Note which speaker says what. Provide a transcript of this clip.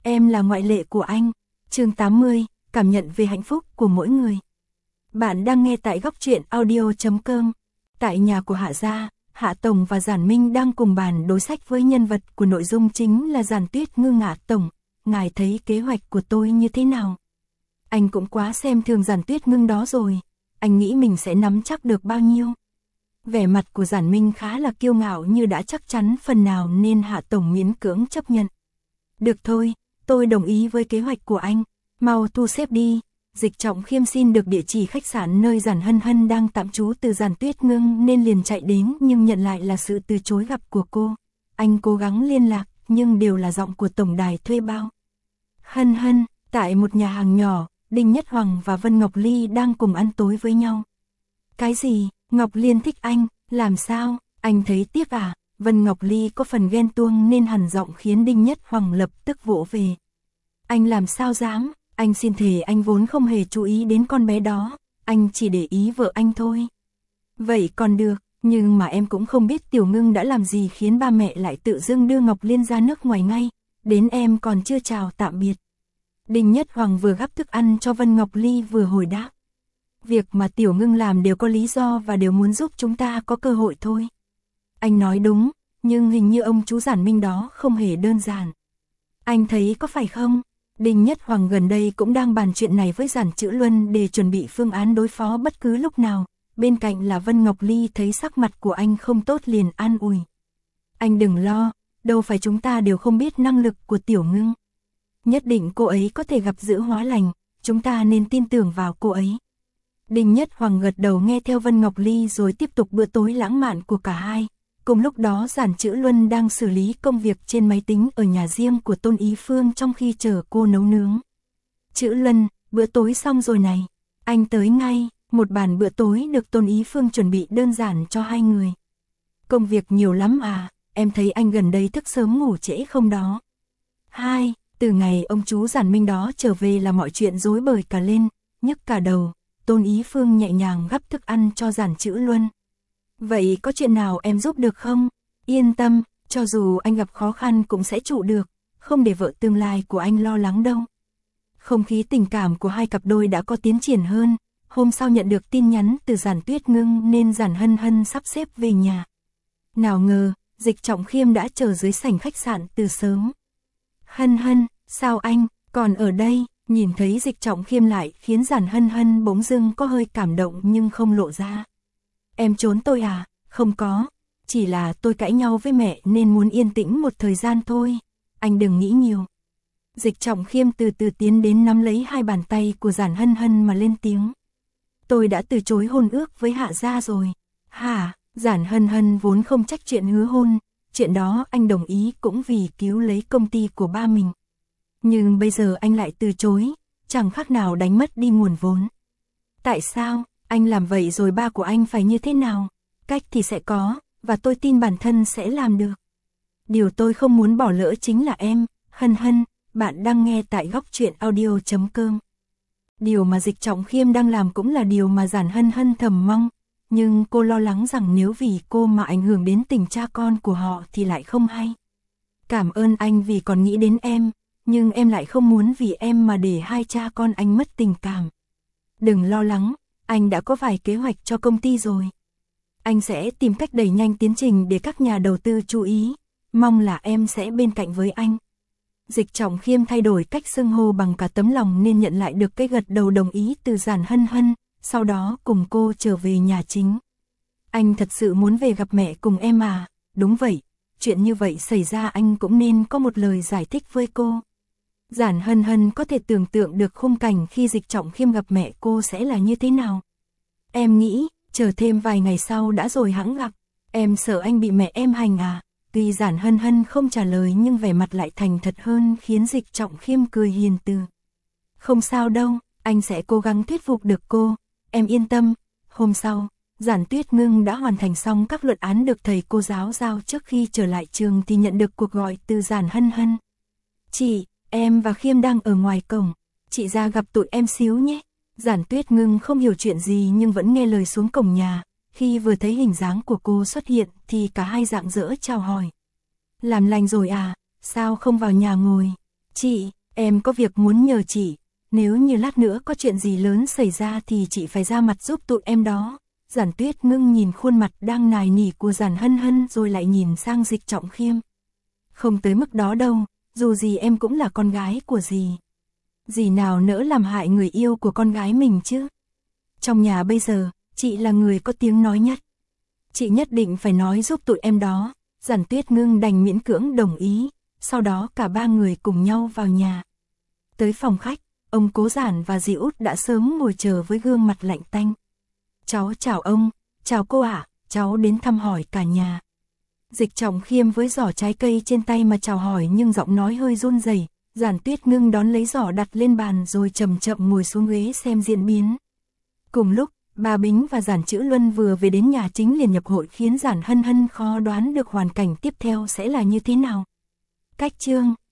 Speaker 1: Em là ngoại lệ của anh. Chương 80, cảm nhận về hạnh phúc của mỗi người. Bạn đang nghe tại góc truyện audio.com. Tại nhà của Hạ Gia, Hạ Tổng và Giản Minh đang cùng bàn đối sách với nhân vật của nội dung chính là Giản Tuyết Ngưng. Hạ Tổng, ngài thấy kế hoạch của tôi như thế nào? Anh cũng quá xem thường Giản Tuyết Ngưng đó rồi. Anh nghĩ mình sẽ nắm chắc được bao nhiêu? Vẻ mặt của Giản Minh khá là kiêu ngạo như đã chắc chắn phần nào nên Hạ Tổng miễn cưỡng chấp nhận. Được thôi, tôi đồng ý với kế hoạch của anh. Mau thu xếp đi. Dịch Trọng Khiêm xin được địa chỉ khách sạn nơi Giản Hân Hân đang tạm trú từ Giản Tuyết Ngưng nên liền chạy đến, nhưng nhận lại là sự từ chối gặp của cô. Anh cố gắng liên lạc nhưng đều là giọng của tổng đài thuê bao. Hân Hân, tại một nhà hàng nhỏ, Đinh Nhất Hoàng và Vân Ngọc Ly đang cùng ăn tối với nhau. Cái gì? Ngọc Liên thích anh, làm sao? Anh thấy tiếc à? Vân Ngọc Ly có phần ghen tuông nên hằn giọng khiến Đinh Nhất Hoàng lập tức vỗ về. Anh làm sao dám? Anh xin thề anh vốn không hề chú ý đến con bé đó, anh chỉ để ý vợ anh thôi. Vậy còn được, nhưng mà em cũng không biết Tiểu Ngưng đã làm gì khiến ba mẹ lại tự dưng đưa Ngọc Liên ra nước ngoài ngay, đến em còn chưa chào tạm biệt. Đinh Nhất Hoàng vừa gắp thức ăn cho Vân Ngọc Ly vừa hồi đáp. Việc mà Tiểu Ngưng làm đều có lý do và đều muốn giúp chúng ta có cơ hội thôi. Anh nói đúng, nhưng hình như ông chú Giản Minh đó không hề đơn giản. Anh thấy có phải không? Đinh Nhất Hoàng gần đây cũng đang bàn chuyện này với Giản Chữ Luân để chuẩn bị phương án đối phó bất cứ lúc nào. Bên cạnh là Vân Ngọc Ly thấy sắc mặt của anh không tốt liền an ủi. Anh đừng lo, đâu phải chúng ta đều không biết năng lực của Tiểu Ngưng. Nhất định cô ấy có thể gặp dữ hóa lành, chúng ta nên tin tưởng vào cô ấy. Đinh Nhất Hoàng gật đầu nghe theo Vân Ngọc Ly rồi tiếp tục bữa tối lãng mạn của cả hai. Cùng lúc đó Giản Chữ Luân đang xử lý công việc trên máy tính ở nhà riêng của Tôn Ý Phương trong khi chờ cô nấu nướng. Chữ Luân, bữa tối xong rồi này. Anh tới ngay, một bàn bữa tối được Tôn Ý Phương chuẩn bị đơn giản cho hai người. Công việc nhiều lắm à, em thấy anh gần đây thức sớm ngủ trễ không đó. Từ ngày ông chú Giản Minh đó trở về là mọi chuyện rối bời cả lên, nhức cả đầu. Tôn Ý Phương nhẹ nhàng gắp thức ăn cho Giản Chữ Luân. Vậy có chuyện nào em giúp được không? Yên tâm, cho dù anh gặp khó khăn cũng sẽ trụ được, không để vợ tương lai của anh lo lắng đâu. Không khí tình cảm của hai cặp đôi đã có tiến triển hơn, hôm sau nhận được tin nhắn từ Giản Tuyết Ngưng nên Giản Hân Hân sắp xếp về nhà. Nào ngờ, Dịch Trọng Khiêm đã chờ dưới sảnh khách sạn từ sớm. Hân Hân, sao anh còn ở đây? Nhìn thấy Dịch Trọng Khiêm lại khiến Giản Hân Hân bỗng dưng có hơi cảm động nhưng không lộ ra. Em trốn tôi à? Không có, chỉ là tôi cãi nhau với mẹ nên muốn yên tĩnh một thời gian thôi. Anh đừng nghĩ nhiều. Dịch Trọng Khiêm từ từ tiến đến nắm lấy hai bàn tay của Giản Hân Hân mà lên tiếng. Tôi đã từ chối hôn ước với Hạ Gia rồi. Hả? Giản Hân Hân vốn không trách chuyện hứa hôn, chuyện đó anh đồng ý cũng vì cứu lấy công ty của ba mình. Nhưng bây giờ anh lại từ chối, chẳng khác nào đánh mất đi nguồn vốn. Tại sao? Anh làm vậy rồi ba của anh phải như thế nào? Cách thì sẽ có, và tôi tin bản thân sẽ làm được. Điều tôi không muốn bỏ lỡ chính là em, Hân Hân. Bạn đang nghe tại góc truyện audio.com. Điều mà Dịch Trọng Khiêm đang làm cũng là điều mà Giản Hân Hân thầm mong, nhưng cô lo lắng rằng nếu vì cô mà ảnh hưởng đến tình cha con của họ thì lại không hay. Cảm ơn anh vì còn nghĩ đến em, nhưng em lại không muốn vì em mà để hai cha con anh mất tình cảm. Đừng lo lắng, anh đã có vài kế hoạch cho công ty rồi. Anh sẽ tìm cách đẩy nhanh tiến trình để các nhà đầu tư chú ý, mong là em sẽ bên cạnh với anh. Dịch Trọng Khiêm thay đổi cách xưng hô bằng cả tấm lòng nên nhận lại được cái gật đầu đồng ý từ Giản Hân Hân, sau đó cùng cô trở về nhà chính. Anh thật sự muốn về gặp mẹ cùng em à? Đúng vậy, chuyện như vậy xảy ra anh cũng nên có một lời giải thích với cô. Giản Hân Hân có thể tưởng tượng được khung cảnh khi Dịch Trọng Khiêm gặp mẹ cô sẽ là như thế nào. Em nghĩ, chờ thêm vài ngày sau đã rồi hẵng gặp. Em sợ anh bị mẹ em hành à? Tuy Giản Hân Hân không trả lời nhưng vẻ mặt lại thành thật hơn khiến Dịch Trọng Khiêm cười hiền từ. Không sao đâu, anh sẽ cố gắng thuyết phục được cô, em yên tâm. Hôm sau, Giản Tuyết Ngưng đã hoàn thành xong các luận án được thầy cô giáo giao trước khi trở lại trường thì nhận được cuộc gọi từ Giản Hân Hân. Chị, em và Khiêm đang ở ngoài cổng, chị ra gặp tụi em xíu nhé. Giản Tuyết Ngưng không hiểu chuyện gì nhưng vẫn nghe lời xuống cổng nhà. Khi vừa thấy hình dáng của cô xuất hiện thì cả hai rạng rỡ chào hỏi. Làm lành rồi à, sao không vào nhà ngồi? Chị, em có việc muốn nhờ chị, nếu như lát nữa có chuyện gì lớn xảy ra thì chị phải ra mặt giúp tụi em đó. Giản Tuyết ngưng nhìn khuôn mặt đang nài nỉ của Giản Hân Hân rồi lại nhìn sang Dịch Trọng Khiêm. Không tới mức đó đâu, dù gì em cũng là con gái của dì. Dì nào nỡ làm hại người yêu của con gái mình chứ. Trong nhà bây giờ, chị là người có tiếng nói nhất. Chị nhất định phải nói giúp tụi em đó. Giản Tuyết ngưng đành miễn cưỡng đồng ý, sau đó cả ba người cùng nhau vào nhà. Tới phòng khách, ông Cố Giản và dì Út đã sớm ngồi chờ với gương mặt lạnh tanh. Cháu chào ông, chào cô ạ, cháu đến thăm hỏi cả nhà. Dịch Trọng Khiêm với giỏ trái cây trên tay mà chào hỏi nhưng giọng nói hơi run rẩy. Giản Tuyết ngưng đón lấy giỏ đặt lên bàn rồi chậm chậm ngồi xuống ghế xem diễn biến. Cùng lúc, bà Bính và Giản Chữ Luân vừa về đến nhà chính liền nhập hội khiến Giản Hân Hân khó đoán được hoàn cảnh tiếp theo sẽ là như thế nào. Cách chương